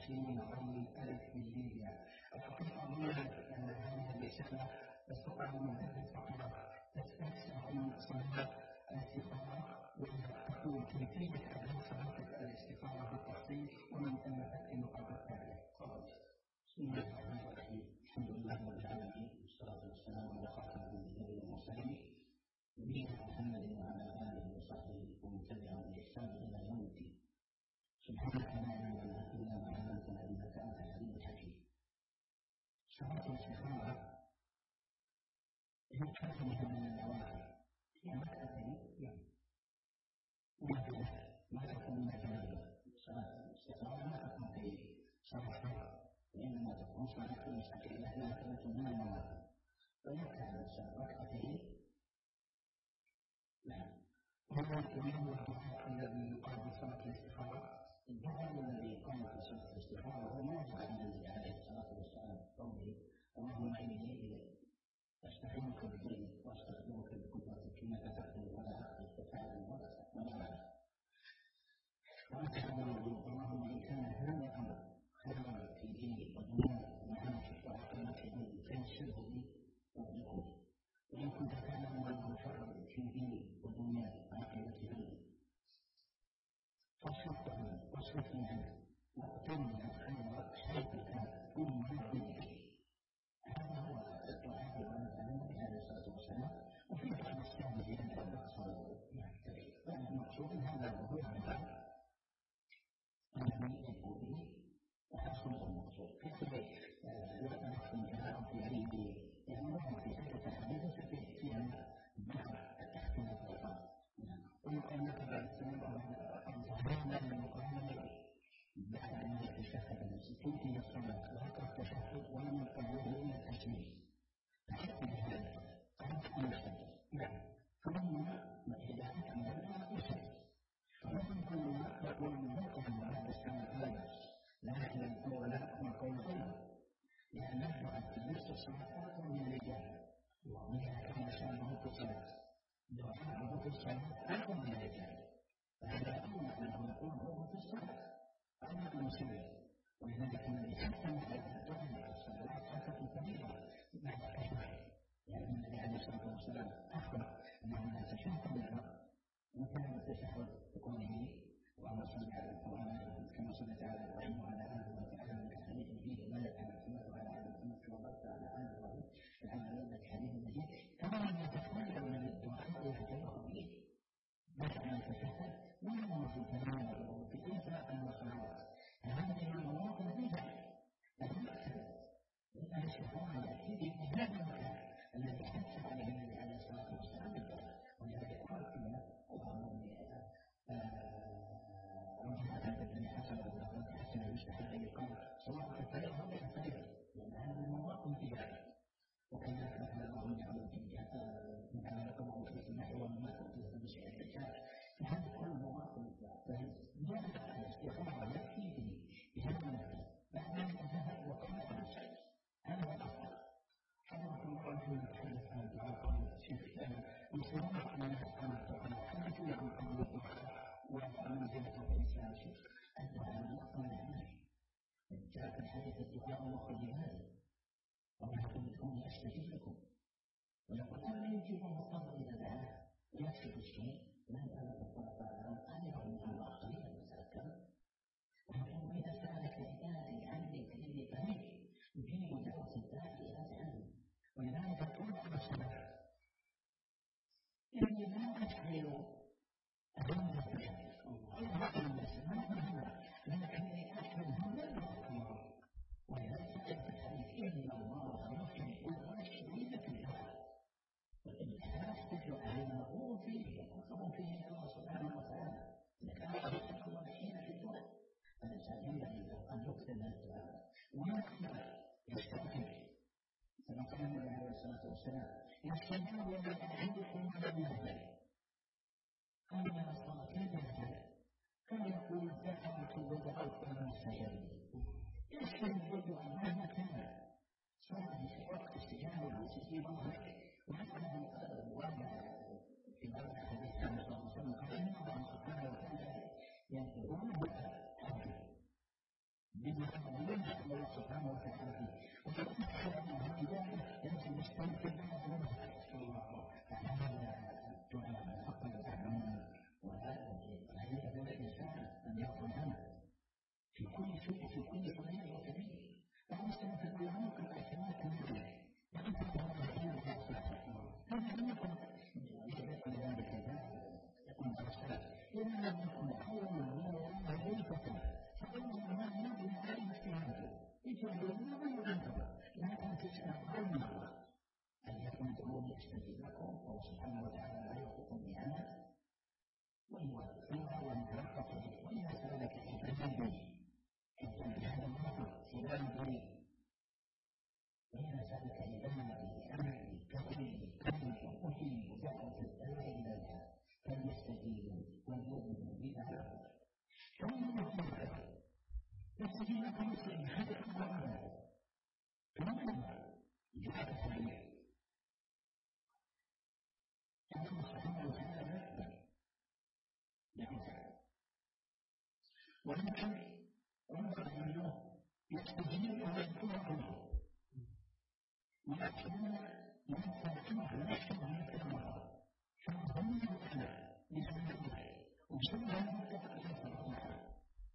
20,000 من ليبيا. الحقيقة هذه الرسالة تستطيع من هذه الفقرة تستفسر عن صلاة الاستخارة وتقول كيفية أداء صلاة الاستخارة بالتفصيل ومن تأتي نقاط التالية. بسم الله الرحمن الرحيم. الحمد لله رب العالمين والصلاة والسلام على خاتم الأنبياء والمرسلين نبينا محمد وعلى آله وصحبه ومن تبعهم بإحسان إلى يوم الدين. سبحانك لا علم لنا إلا ما علمتنا إنك أنت العليم الحكيم. صلاة الاستخارة هي كافة من النوافل، هي ركعتين نافلة ما تكون متناولة. صلاة الاستخارة ما تكون في صلاة وإنما تكون صلاة مستقلة نافلة من النوافل. ويركع الإنسان ركعتين. هذا الإمام الدعاء الذي يقال في صلاة الاستخارة، الدعاء الذي يقال في صلاة الاستخارة هو ما يدعى النبي عليه الصلاة والسلام قوله اللهم إني أستعينك بدينك وأستغفرك بقدرتك إنك تقدر ولا أقدر وتعلم ولا أعلم. وأتعلم اللهم إن كان هذا الأمر خيرا في ديني ودنياي ومعاشي وعقيدتي فيسره لي وابلغه. وإن كنت تعلم أنه شر في ديني ودنياي وعقيدتي واصرفني عنه واقتلني الخير حيث كان كل ما بدك. هذا هو الدعاء النبي عليه الصلاة والسلام. وفي بعض السائلين أن الأقصى يعترف، المقصود هذا هو الدعاء الذي يدعو به وحصل المقصود. في نحن جاء في علمه يعني في عدة حديث فيها ذكر الاختلاف الأيضا. ويقال لك بعد السلام هذا المقارنة بعد أن يتشهد المسلمين في الصلاة وذكر التشهد ولم يقرره إلا التسليم. فحتى بهذا قد يشهد فلما إذا أكمل يشهد فلما يقول من ذكر بعد السلام لا يعلم ولا يكون قول غيره، لأن الدعاء في نفس الصلاة أكثر من الرجال. وإذا كان شأنه في الصلاة دعاءه في الصلاة أكثر من الرجال، فهذا أمر أنه يقول هو في الصلاة أمر مسلم. ولذلك الذي حسن هذا الدعاء في الصلاة حتى في كبيرة بعد التشهد، يعني النبي عليه الصلاة والسلام أخبر أنه لا تشهد له وكان التشهد بقوله اللهم صل على القرآن كما صليت على إبراهيم وعلى آل إبراهيم إنك حميد مجيد وبارك على محمد وعلى آل محمد كما باركت على آل إبراهيم العالمين إنك حميد مجيد. كما أن يتخيل من الدعاء يهتم به بعد أن يتشهد وينظر في كلامه وفي إنفاق المصلحات. هذه المواطن بدعة الأكثر من الاستخارة يأتي بهذا المكان الذي حث عليه النبي عليه الصلاة والسلام بالدعاء. ولذلك قال فيها اللهم حسن المستحب أن يقال صلاة الفجر هذا الفجر، لأن هذا المواطن بدعة. وكذلك مثلا اللهم اجعله من على قبره في السماء وما تؤتيه بشيء الدجال. فهذا كل مواطن فجاءت الاستخارة يكفي بهذا المثل بعد أن انتهى وقال أنشأ هذا هو الأفضل. حضرة الله في نتحدث عن الدعاء شيخ المسلمين أن نفعل الدعاء حدثنا عن قبل ومنزلة الإنسان شيخ الدعاء يقبل الناس. جاء في الحديث الدعاء مخرج هذا اللهم ادعوني أستجب لكم. ولقد أن يجيب المضطر إذا دعاه ويكشف الشيء لا يعلم الخلفاء أمره من الله قليلا وتذكر. ولكن إذا سألك عبادي عني فإني قريب أجيب دعوة الداعي إذا دعاني. ولذلك قلت في الصلاة إني لا أجعل أهم التشهد أظهر الناس ما أهمه، لكني أحمل هم الأكبر. ولذلك قلت الحديث إن الله يحب الراشدين في الدعاء والإلحاح في الدعاء المغفور فيه وقصر فيه الله سبحانه وتعالى. لكن أحبت الله حين في الدعاء فالإنسان ينبغي أن يكثر من الدعاء ويكثر يستغفر كما قال النبي عليه الصلاة والسلام يستجاب لمن أحدكم ولم يهتد. قال يا رسول الله كيف يهتد؟ قال يقول دعوت ودعوت فلم يستجب لي. يستجيب الدعاء مهما كان سواء في وقت استجابة أو استجابة وحتى ورد في بعض الحديث عن الرسول صلى الله عليه وسلم قال إن الله سبحانه وتعالى يدعوه بما وفي بعض الوقت فهذا الدعاء فقد الأعمال وهذا الإنسان أن يرضى عنه في كل شيء في كل صغير وكبير فمسلم في القرآن قد أحسنات منه وأنت ترى الحين هذا لم يكن يتبقى ذلك يكون أرسال إلا أن يكون أول من يرى بيتك فأول ما يجب أن يستهدف يجب لكن تستقبلنا أن يكون دعوه يستجيب لكم الله سبحانه وتعالى لا يخلقكم بهذا ويوفقها ومتوقفه وإذا سألك عبادي أنت بهذا الموضوع عبادي وإذا سألك عبادي أمري كفري كفري وأجيب دعوة الداعي إلى الله فليستجيبوا وليؤمنوا بنا فمن يقول يستجيب لكم مسلم هذا أمر فمن جاءت عليه الله سبحانه وتعالى يعزه ولكن انظر انه يستجيب ويذكره ولكننا ينفعه نفسه مثله فهم مثله لسنته وسنه متفقه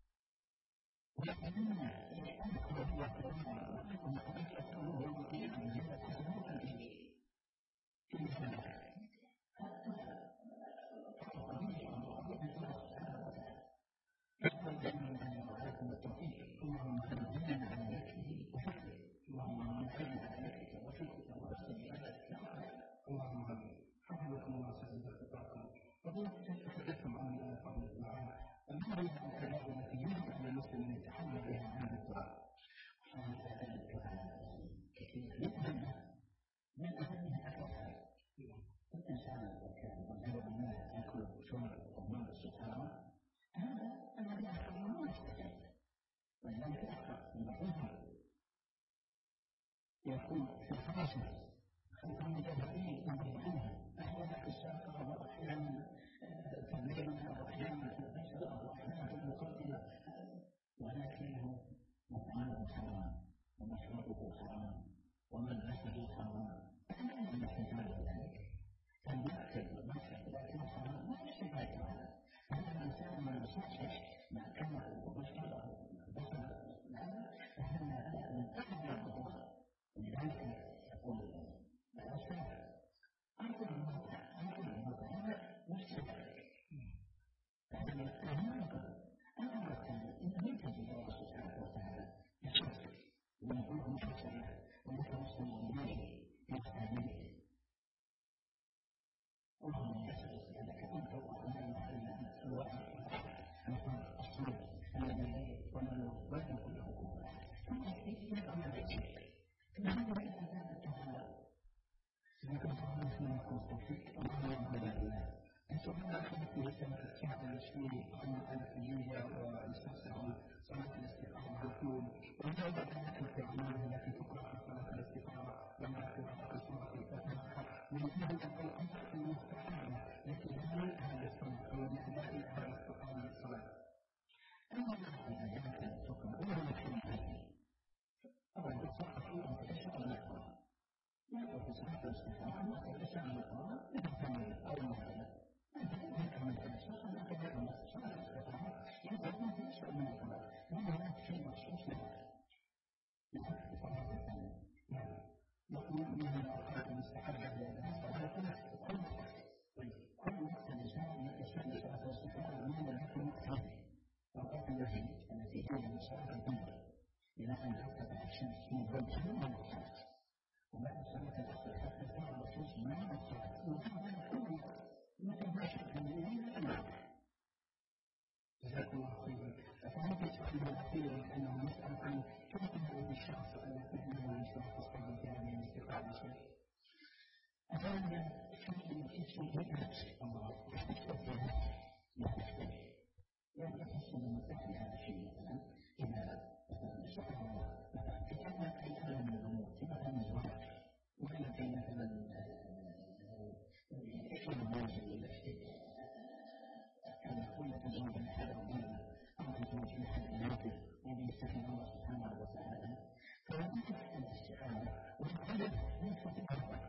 ويقولون يحبك وهو كريم وكما قلت أكله ويطيع الجنة سنوات الجنة في الجنة أقبل من وعليكم التوفيق اللهم خلقنا على ذكره وفكره اللهم انفعنا على ذكرك وفكرك وحسن عبادتك اللهم حفظكم الله سعيد خطاكم وقلت تتحدثكم عن فضل الدعاء أمر الأداب التي يجب على المسلم أن يتحمل بها عن الدعاء هذا الدعاء كثير جدا من أهمها أكثر الإنسان كان مجرد ما يأكل شرب ومال السكر هذا الذي يحصل ما يستجيب ولذلك أخطأ المحيط يكون في الحراسة خلف المجاهدين يضربونها أحيانا في الساقة وأحيانا في الليل وأحيانا في البشر وأحيانا في المقدمة ولكنه مطعمه حرام ومشربه حرام وملبسه حرام فأنا لم يحتاج ذلك فليأكل ويشرب لكن حرام ما يشتغل هذا هذا الإنسان من يصحح ما كان وبشره وبشره فهذا من أحد الظهور ولذلك يقول الأسفل أنت الموضع هذا مستدرك فهذا يتهمكم أنا أتهم إن منك الله سبحانه وتعالى يشرك ويقول مشرك ويتوصل إليه يستهدف اللهم يسألك لك أنت وأنا لا إله إلا الواحد الأحد الصمد الذي ولم يولد له كفوا أحد ثم يدعو إلى الشرك فهذا إذا تعالى سيكون صلاة التوفيق اللهم ربنا لله أنتم أخذت لسنة الشعب المسلمين عن الفجية والاستفسار صلاة الاستقامة يقول وجاء ذلك التعليم التي تقرأ في صلاة الاستقامة وما تقرأ في سورة الفاتحة ولكن الأمر المستحبة لتبني أهل الصلاة أو لأداء أهل الاستقامة للصلاة أما الذي كانت تقرأ ولا يكفي أولا تصحح أن تشاء أن يقرأ لا في صلاة الاستقامة وقد تشاء أن يقرأ لتكمل أو مثلا من الأشخاص التي يقوم صلاة الاستقامة يقوم بشيء من الصلاة لأن هناك شيء مخصوص له يقول من الأوقات المستحبة للصلاة كل وقت الإنسان يشهد صلاة الاستقامة من الوقت المختلف أوقات الوحيد التي هي من صلاة الظهر إلى أن ترتفع الشمس من وجه من الصلاة وبعد صلاة العصر حتى تغرب الشمس من الصلاة وهذا كل وقت متباشر من الوقت جزاكم الله خيرا فهذا سؤال الأخير لأنه يسأل عن كيف يعود الشخص الذي يعمل مشروع تستخدم في هذه الاستقامة شيء أولا شيء يحدث الله يحدث في نفسه يحدث المتاح لهذا الشيء مثلا إذا سبحان الله مثلا تكلم أي أمر من الأمور مثلا الزواج والتي مثلا يكون الناس أن يكون تزوج من حد الدين أو تزوج من حد النافذ الذي يستخدم الله سبحانه وتعالى فوجدت الاستعانة والقلب من فتح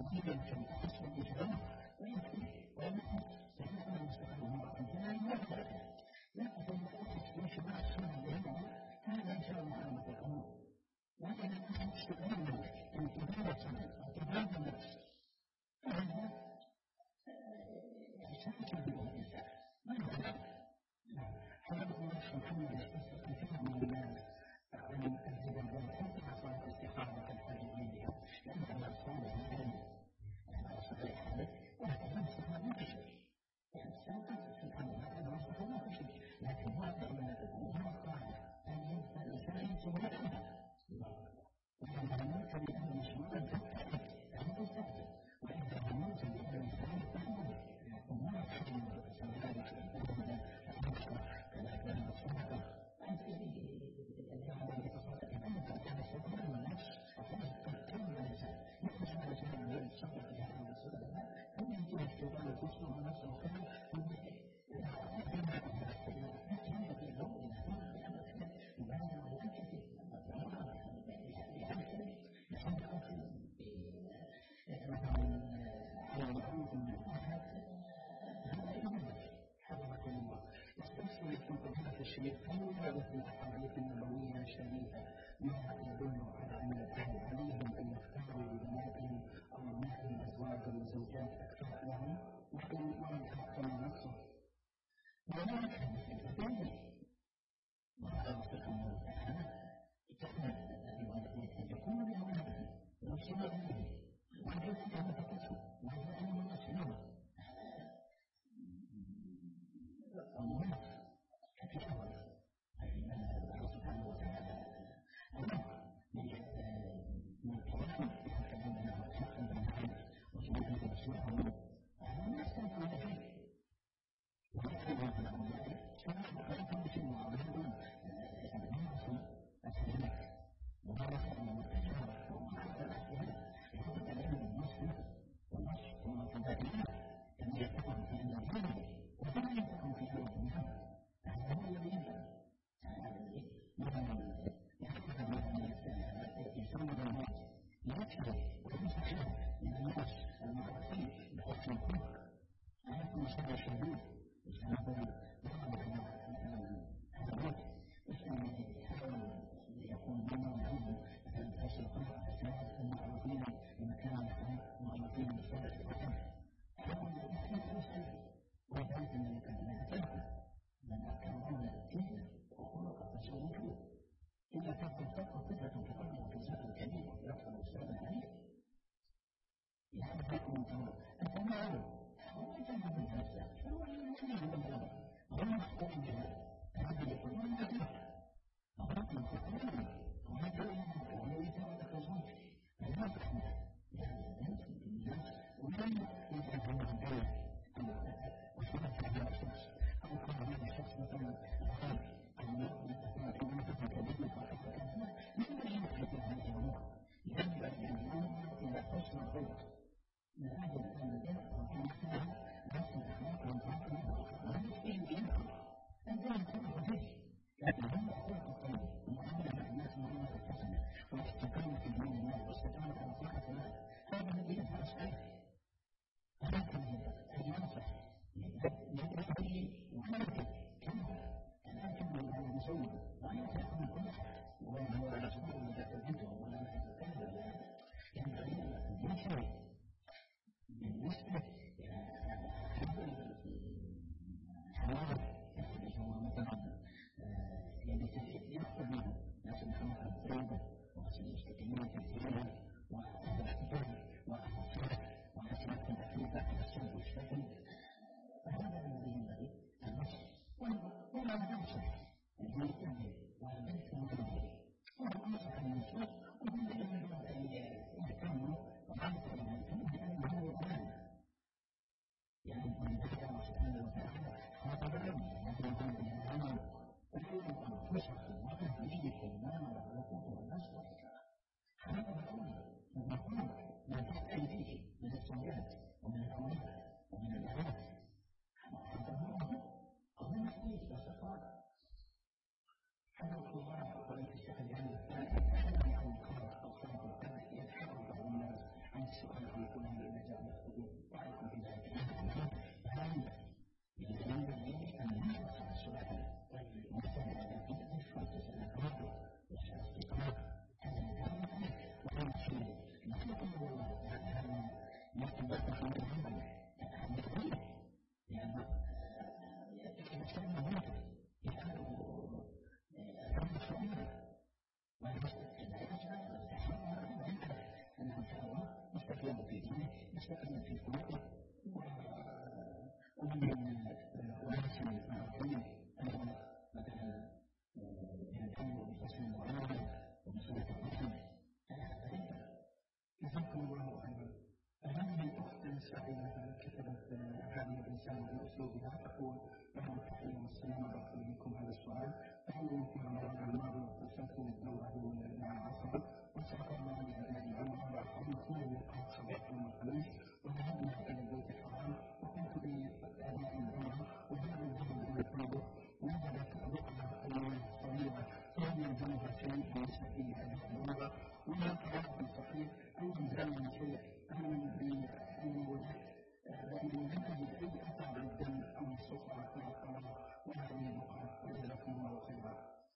مزيدا في الحسن الإجرام ويمكن ونحن سنحن نستطيع مرة ثانية لكن في شباب السنة اليوم هذا إن شاء الله على العموم لكن نحن نستخدم انتباه النفس فهذا يساعد في الإنسان ماذا حرم الله سبحانه وتعالى كثير من الناس عن الزبادات حتى صارت استقامة الحاجبين لأن الأطفال الآن صحيح ولكن الإسلام ما في شيء يعني الإسلام سبحانه وتعالى وصفه ما في شيء لكن واقع من الله قال أن الإنسان سبحانه وإذا هممت بأمر مشروع فاتبع فهو الثابت وإذا هممت بأمر فعل فهو وما يحرم ذلك الأمر فأنشر كما كان الصدقة أنت الجهل بتصدق أنت كان الصدقة والنفس وفيه كم الإنسان يخرج من الإنسان من الصدقة هذه الصدقة أن ينتهي الشيطان وتصنع نفسه وكذا هذه الأحاديث النبوية الشريفة منها يدل على أن الأهل عليهم أن يختاروا لبناتهم أو أبنائهم أزواجا وزوجات أكفاء لهم وأن يحكم نفسه ولا كان في البداية وقال سبحانه وتعالى اتقنا الوالدين أن يكونوا لأولادهم ويرسلوا إليه وأن يكونوا متكسوا وأن يكونوا مسلمين الله كتابه سبحانه وتعالى من كلام يتكلمنا وحقا بالعلم وجميع الأشياء وما يستمع إليه ويتكلم عن أولئك فيكون في المعاملة الناس السلامة وذلك أن المتجارة ومعرفة الأحيان يكون العلم المسلم والنصر والمتبادلات كما يكون في المجال وكما يكون في الدنيا هذا هو الذي ينبغي يحفظ من يسمى الناس يكفي ويستحيل من الناس المعرفين بحسن الخلق عليكم شر الشديد وسنقول ضرب الحسنات اسم يحاول يكون بيننا وبينهم مثلا حسن الخلق حسنات المعروفين بمكان معروفين بالصدق والحسن حاول يحفظ نفسه ويبحث من مكان من أكرمنا الدين وخلق فسوفه إذا كانت الفقه قدرة تقدم جزاء كبير ويرفع الإسلام عليه يحبكم أنت معه هو يجب من هذا هو الذي من هذا هو المحكوم بها هذا يقول من هذا أردت أن تقول وهذا هو يتوقع فلا تحمل يعني أنت الناس ولن يتعلم من ذلك وصلت على الشخص أو كان هذا الشخص مثلا أخاف أن يكون كذلك وحتى كذلك لا يجب أن هذه الأمور يجب أن ينظر إلى حسن الخلق من أجل أن يدرك ويحفظ نفس الأخلاق والتعامل ويحفظ ينقل أن لا يكون به لكن هذا الخلق الطيب المعاملة مع الناس معاملة الحسنة والاستقامة في دين الله والاستقامة على طاعة الله هذا الذي ينفع الصحيح ولكن أن ينصح يدعي ويمكن كما الأكل على المسوي ولا يكون كل أحد وهو على سبيل المتكلم ولا يتكلم ينبغي أن ينشر بالنسبة إلى حوار هو مثلا يأخذ منه ناس محمد الزيادة وناس المستقيمين في الزيادة وأهل الاحتفال وأهل الصلاة وحسنات الأخيرة على السلب والشكل فهذا الذي ينبغي النصر ولا ننصر الجيد والبيت المنزل وننصح النصوص وهم يجب أن يهتموا وعرفوا أنه هو أمان يعني من الله سبحانه وتعالى خاطب العلم يجب بالأمان وحيث أنفسكم وأهليكم نارا وقودها الناس والحجارة هذا الأمر المفروض ما تحت أيديه من الزوجات ومن الأولاد ومن الأهالي هذا هو محدود باستقرار هذا الخضار وليس الشكل يعني الثاني أحد يكون خضار أو صلب الثاني يتحرك بعض الناس عن السؤال في كل كتبت هذه الرسالة بأسلوبها تقول: بعد التحية والسلام أرسل لكم هذا السؤال. تعلم في رمضان الماضي وصلت الدورة مع عصر وسافر مع الأبناء عمر وأصحابي كل لقاء صباح يوم الخميس وذهبنا إلى البيت الحرام وقمت بأداء العمرة وهذا الجبل هو الطيب نزلت رقعة أيام طويلة ثم ينزلها شيء بالنسبة لهذه العمرة وما كان الفقير أيضا زال شيء أعلم بأن وجدت لأنه لم تجد أي أثر للدم أو السفرة في القمر وهذه النقاط وجزاكم الله خيرا.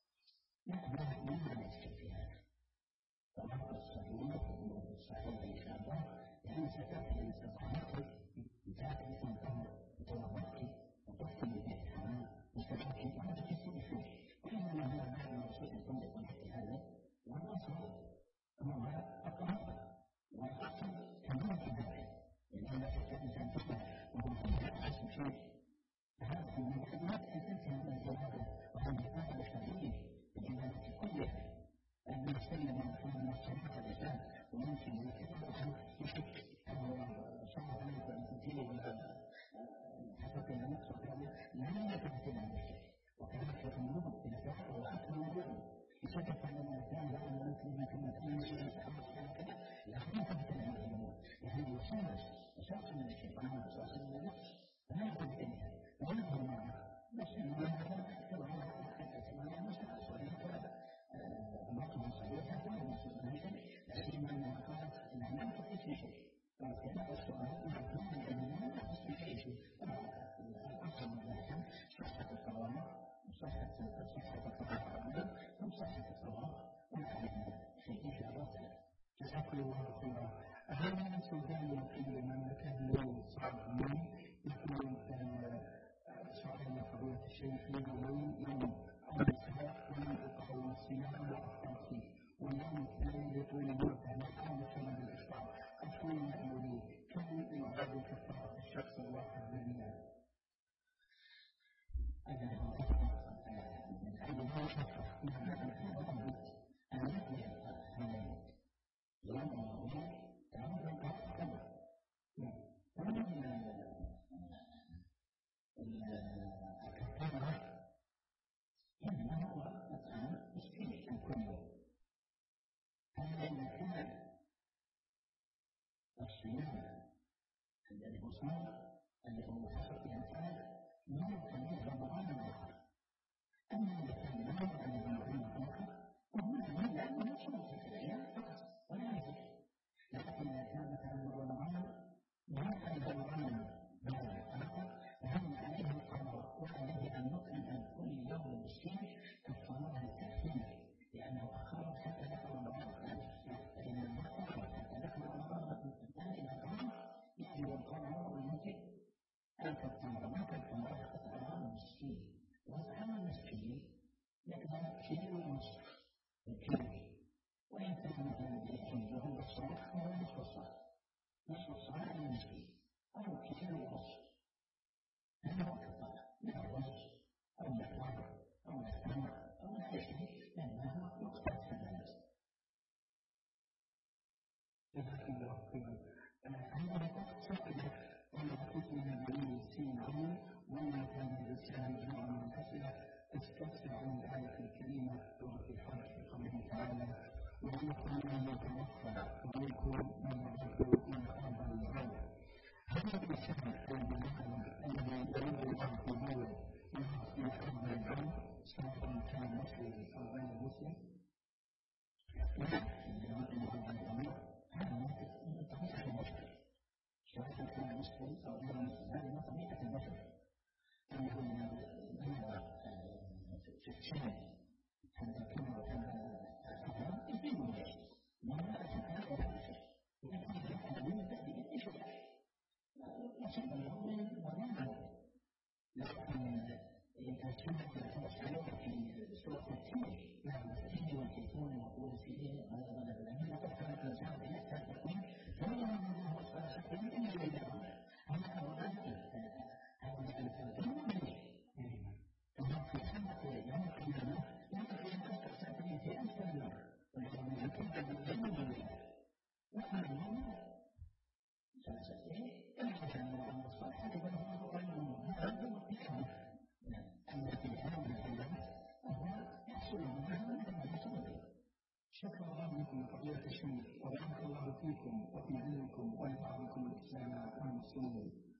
نحن نعمل فيها طبعا الصحيح والصحيح إن شاء الله لأن ستأتي الاستطاعات بتعرف الأمر وتوضعك وتحكم بالإحسان وتتحكم على كثير فيه وإنما هو بعد ما شيء يطلق مثل هذا والأصل هو الطريقة والأصل كمان كذلك لأن الإنسان تقول وهو يحسن شيء هذا من الخدمات الإنسان من الزواج وهذه هذا الشرعي الجمالات كلها أن نستلم من كل مصطلحات الإسلام وممكن أن يكون يشك أو صعب عليك أن تنتهي بهذا حتى نقصد هذا لا يتمثل عن الشيء وكذلك النور إلى فعل وحتى النور يشكك أن الإنسان لا يمكن أن يكون أي شيء يتحدث كذا لا يتمثل عن النور يعني وساس من الشيطان وساس من النفس لا يقول إليها ولا يظهر معها بس إنه هذا يظهر معها أسماء مستقص وليس الوقت صحيح ولا مسؤول شيء لكن من قال أنها لم تقص شيء فكذا السؤال يكون أنه لم تقص شيء الأصل من الإنسان صحة القوامة وصحة القوامة وصحة القوامة وهذا شيء في الرسل جزاكم الله خيرا. أهلا سودان في المملكة اليوم صعب مني يكون سؤال فضيلة الشيخ يوم الإسحاق ومن القول والصيام وأفطر فيه واليوم الثاني يطول المدة نحن كما بالإفطار أكون مأمولين كم يعد كفارة الشخص الواحد بالله؟ الصيام الذي هو صيام الذي هو حسب الإنسان يمكن أن رمضان الآخر أما إذا كان يمكن أن رمضان الآخر وهو لا يشرع في الأيام فقط ولا يزيد لكن إذا كان مثلا رمضان يمكن رمضان بعد الآخر فهم عليه القضاء وعليه أن يطعم عن كل يوم مسكين كفارة التأثير لأنه أخر حتى دخل رمضان الثاني فإن المخرج حتى دخل رمضان الثاني إلى الآن يجب القضاء ويمكن أن كفارة ما كفارة أطعام المسكين وأطعام المسكين يقدر كيلو ونصف الكيلو وإن كان مثلا بالكيلو وهو الصلاة هو نصف الصلاة نصف الصلاة المسكين أو كيلو ونصف هذا هو كفارة من الرز أو الأحمر أو التمر أو العيش لأنه يقتل في الناس. جزاكم الله خيرا. عندما تقصد أن تكون من الدليل السيني وما كان الإنسان مجموعة من الأسئلة تستفسر عن الآية الكريمة سورة الحج في قوله تعالى: ومنكم من يتوفى ومنكم من يرد إلى أرض الغرب. هذا الإنسان الذي يرد الله في دولة إلى أرض الغرب سواء كان مسلم أو غير مسلم لا هذا طبيعة البشر سواء كان مسلم أو غير مسلم هذه طبيعة البشر أنه بلغ في السن حتى كبر يزيد الناس ما أتى هذا البشر لكن هذا من تأديب الشرع شيء يومي ونعمل لكن إذا كانت المسألة في سورة التين والتين والزيتون وطور سينين وغير ذلك لا تفهم الإنسان بنفسه التكوين فلا يمكن أن يوصل شيئا إلا بينهما أما المؤدي المؤمن فهو في سنة يوم القيامة يمكن أن تذكر سنتين في ألف يوم ولكن يمكن أن يوم وأما المؤمن سنتين ألف سنة وعمل الصالحات فهو قيم هذا بكامل التي هذه الأيام وهو يحصل منها من المسؤولين. شكرا الله لكم فضيلة الشيخ وبارك الله فيكم وفي علمكم ونفع بكم الإسلام والمسلمين.